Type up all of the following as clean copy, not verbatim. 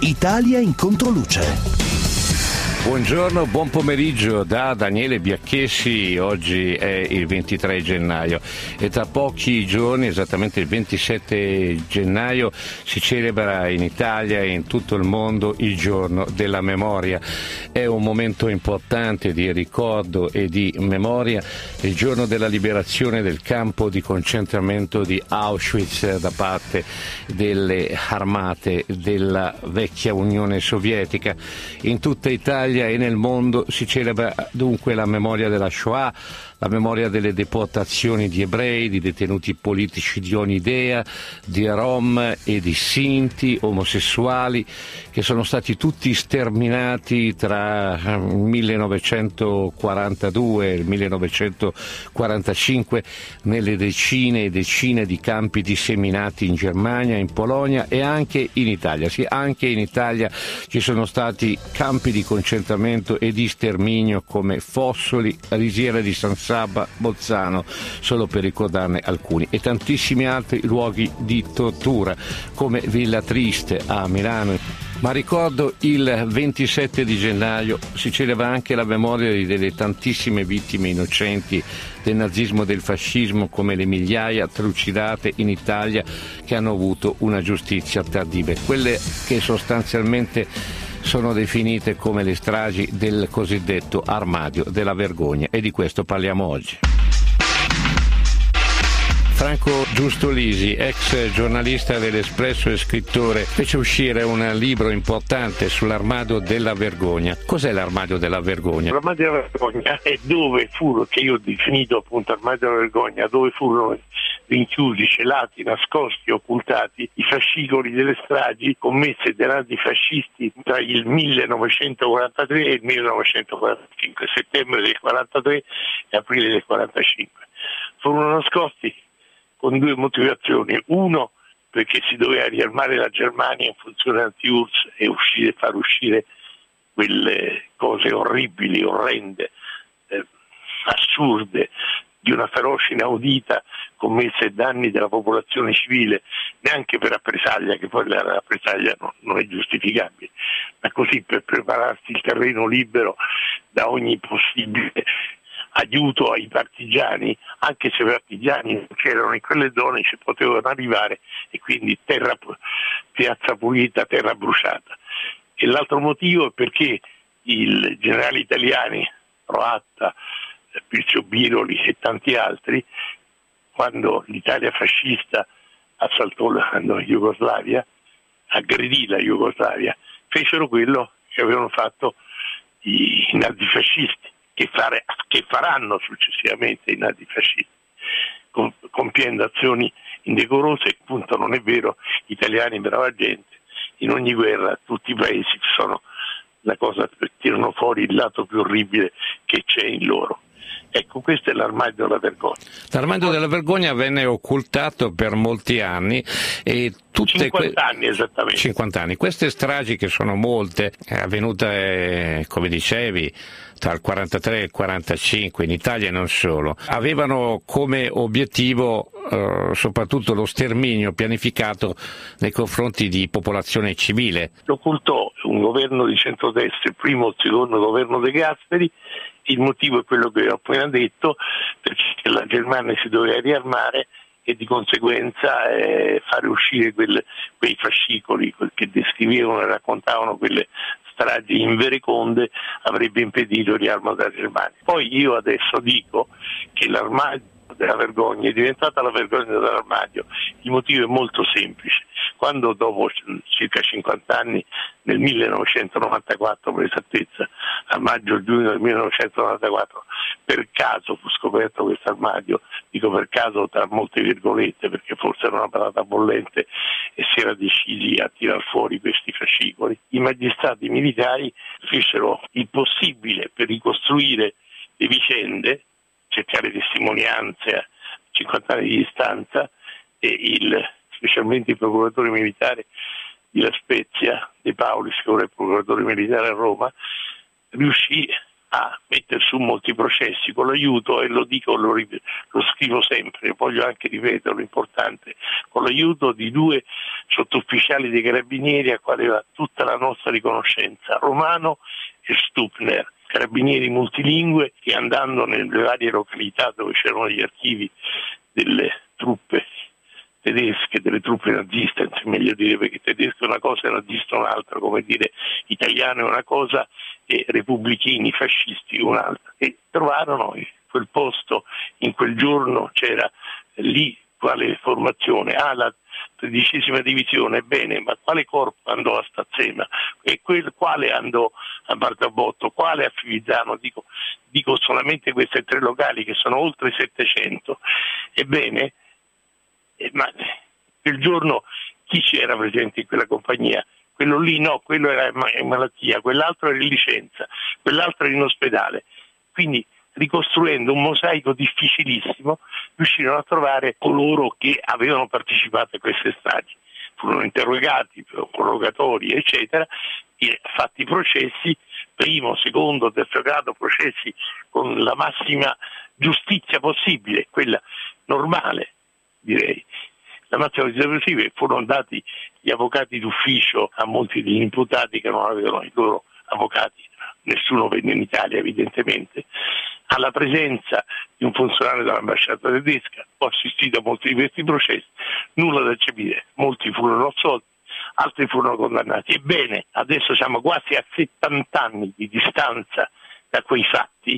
Italia in controluce. Buongiorno, buon pomeriggio da Daniele Biacchessi. Oggi è il 23 gennaio e tra pochi giorni, esattamente il 27 gennaio, si celebra in Italia e in tutto il mondo il giorno della memoria. È un momento importante di ricordo e di memoria, il giorno della liberazione del campo di concentramento di Auschwitz da parte delle armate della vecchia Unione Sovietica. In tutta Italia e nel mondo si celebra dunque la memoria della Shoah, la memoria delle deportazioni di ebrei, di detenuti politici di ogni idea, di rom e di sinti, omosessuali, che sono stati tutti sterminati tra il 1942 e il 1945 nelle decine e decine di campi disseminati in Germania, in Polonia e anche in Italia. Sì, anche in Italia ci sono stati campi di concentramento e di sterminio come Fossoli, Risiera di San Sabba, Bolzano, solo per ricordarne alcuni, e tantissimi altri luoghi di tortura come Villa Triste a Milano. Ma ricordo il 27 di gennaio si celebra anche la memoria delle tantissime vittime innocenti del nazismo e del fascismo, come le migliaia trucidate in Italia che hanno avuto una giustizia tardiva, quelle che sostanzialmente sono definite come le stragi del cosiddetto armadio della vergogna, e di questo parliamo oggi. Franco Giustolisi, ex giornalista dell'Espresso e scrittore, fece uscire un libro importante sull'armadio della vergogna. Cos'è l'armadio della vergogna? L'armadio della vergogna è dove furono, che io ho definito appunto armadio della vergogna, dove furono rinchiusi, celati, nascosti, occultati i fascicoli delle stragi commesse dai nazifascisti tra il 1943 e il 1945, settembre del 43 e aprile del 45. Furono nascosti con due motivazioni: uno, perché si doveva riarmare la Germania in funzione anti-URSS e far uscire quelle cose orribili, orrende, assurde, di una ferocia inaudita commessa ai danni della popolazione civile, neanche per rappresaglia, che poi la rappresaglia non è giustificabile, ma così per prepararsi il terreno libero da ogni possibile aiuto ai partigiani, anche se i partigiani non c'erano in quelle zone, ci potevano arrivare, e quindi piazza pulita, terra bruciata. E l'altro motivo è perché i generali italiani, Roatta, Pirzio Biroli e tanti altri, quando l'Italia fascista assaltò la Jugoslavia, aggredì la Jugoslavia, fecero quello che avevano fatto i nazifascisti, che faranno successivamente i nazifascisti, compiendo azioni indecorose. Appunto, non è vero, gli italiani brava gente, in ogni guerra tutti i paesi sono la cosa, tirano fuori il lato più orribile che c'è in loro. Ecco, questo è l'armadio della vergogna. L'armadio della vergogna venne occultato per molti anni, e 50 anni esattamente. 50 anni. Queste stragi, che sono molte, avvenute, come dicevi, tra il 43 e il 45 in Italia e non solo, avevano come obiettivo soprattutto lo sterminio pianificato nei confronti di popolazione civile. Lo occultò un governo di centrodestra, il primo o il secondo governo De Gasperi. Il motivo è quello che ho appena detto, perché la Germania si doveva riarmare e di conseguenza fare uscire quei fascicoli che descrivevano e raccontavano quelle stragi invereconde avrebbe impedito il riarmo della Germania. Poi io adesso dico che l'armadio della vergogna è diventata la vergogna dell'armadio. Il motivo è molto semplice. Quando dopo circa 50 anni, nel 1994 per esattezza, a maggio-giugno del 1994, per caso fu scoperto questo armadio, dico per caso tra molte virgolette perché forse era una patata bollente e si era decisi a tirar fuori questi fascicoli, i magistrati militari fecero il possibile per ricostruire le vicende, cercare testimonianze a 50 anni di distanza, e specialmente il procuratore militare di La Spezia, De Paulis, che ora è procuratore militare a Roma, riuscì a mettere su molti processi con l'aiuto, e lo dico, lo scrivo sempre, voglio anche ripeterlo, importante, con l'aiuto di 2 sottufficiali dei Carabinieri a quale va tutta la nostra riconoscenza, Romano e Stupner, carabinieri multilingue che, andando nelle varie località dove c'erano gli archivi delle truppe tedesche, delle truppe naziste, meglio dire, perché tedesco è una cosa e nazista un'altra, come dire italiano è una cosa e repubblichini fascisti un'altra, e trovarono quel posto, in quel giorno c'era lì quale formazione, la 13ª divisione, bene, ma quale corpo andò a Stazzema e quale andò a Bardabotto, quale a Fivizzano, dico solamente queste 3 locali che sono oltre 700, ebbene, ma quel giorno chi c'era presente in quella compagnia? Quello lì no, quello era in malattia, quell'altro era in licenza, quell'altro era in ospedale. Quindi, ricostruendo un mosaico difficilissimo, riuscirono a trovare coloro che avevano partecipato a queste stragi. Furono interrogati, interrogatori, eccetera, e fatti processi, primo, secondo, terzo grado, processi con la massima giustizia possibile, quella normale, direi. La massima giustizia possibile. Furono dati gli avvocati d'ufficio a molti degli imputati che non avevano i loro avvocati, nessuno venne in Italia evidentemente, alla presenza di un funzionario dell'ambasciata tedesca. Ho assistito a molti di questi processi, nulla da eccepire, molti furono assolti, altri furono condannati. Ebbene, adesso siamo quasi a 70 anni di distanza da quei fatti,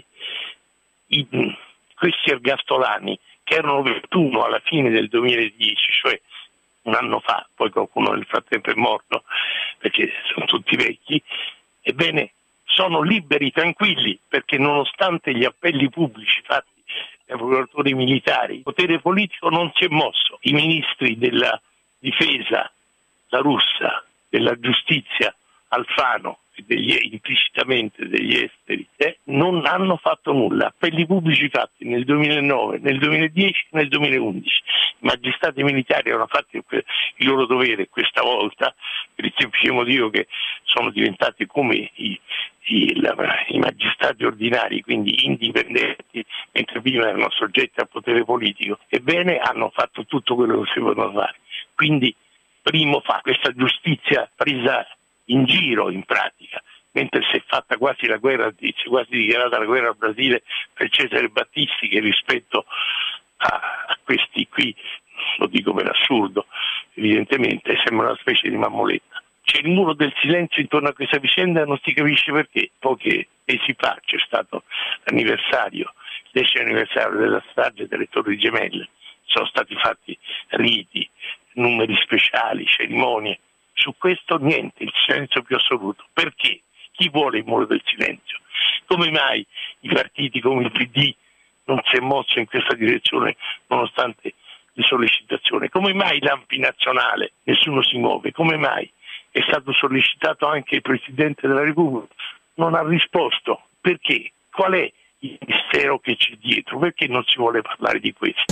questi ergastolani, che erano 21 alla fine del 2010, cioè un anno fa, poi qualcuno nel frattempo è morto perché sono tutti vecchi, ebbene sono liberi, tranquilli, perché nonostante gli appelli pubblici fatti dai procuratori militari, il potere politico non si è mosso. I ministri della difesa, la Russa, della giustizia, Alfano, e implicitamente degli esteri, non hanno fatto nulla. Appelli pubblici fatti nel 2009, nel 2010, nel 2011. I magistrati militari hanno fatto il loro dovere questa volta, per il semplice motivo che sono diventati come i magistrati ordinari, quindi indipendenti, mentre prima erano soggetti al potere politico. Ebbene, hanno fatto tutto quello che si poteva fare. Quindi, primo fa questa giustizia presa in giro in pratica, mentre si è fatta quasi la guerra, quasi dichiarata la guerra al Brasile per Cesare Battisti, che rispetto a questi qui, lo dico per assurdo, evidentemente sembra una specie di mammoletta. C'è il muro del silenzio intorno a questa vicenda, non si capisce perché. Pochi mesi fa c'è stato l'anniversario, il 10° anniversario della strage delle Torri Gemelle, sono stati fatti riti, numeri speciali, cerimonie. Su questo niente, il silenzio più assoluto. Perché? Chi vuole il muro del silenzio? Come mai i partiti come il PD non si è mosso in questa direzione nonostante le sollecitazioni? Come mai l'ANPI nazionale nessuno si muove? Come mai è stato sollecitato anche il Presidente della Repubblica? Non ha risposto. Perché? Qual è il mistero che c'è dietro? Perché non si vuole parlare di questo?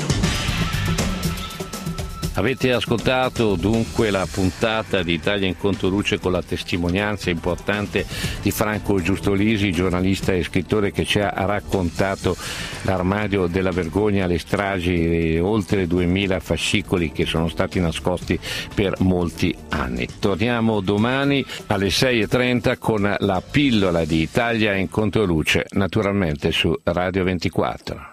Avete ascoltato dunque la puntata di Italia in Controluce con la testimonianza importante di Franco Giustolisi, giornalista e scrittore che ci ha raccontato l'armadio della vergogna, le stragi, oltre 2000 fascicoli che sono stati nascosti per molti anni. Torniamo domani alle 6:30 con la pillola di Italia in Controluce, naturalmente su Radio 24.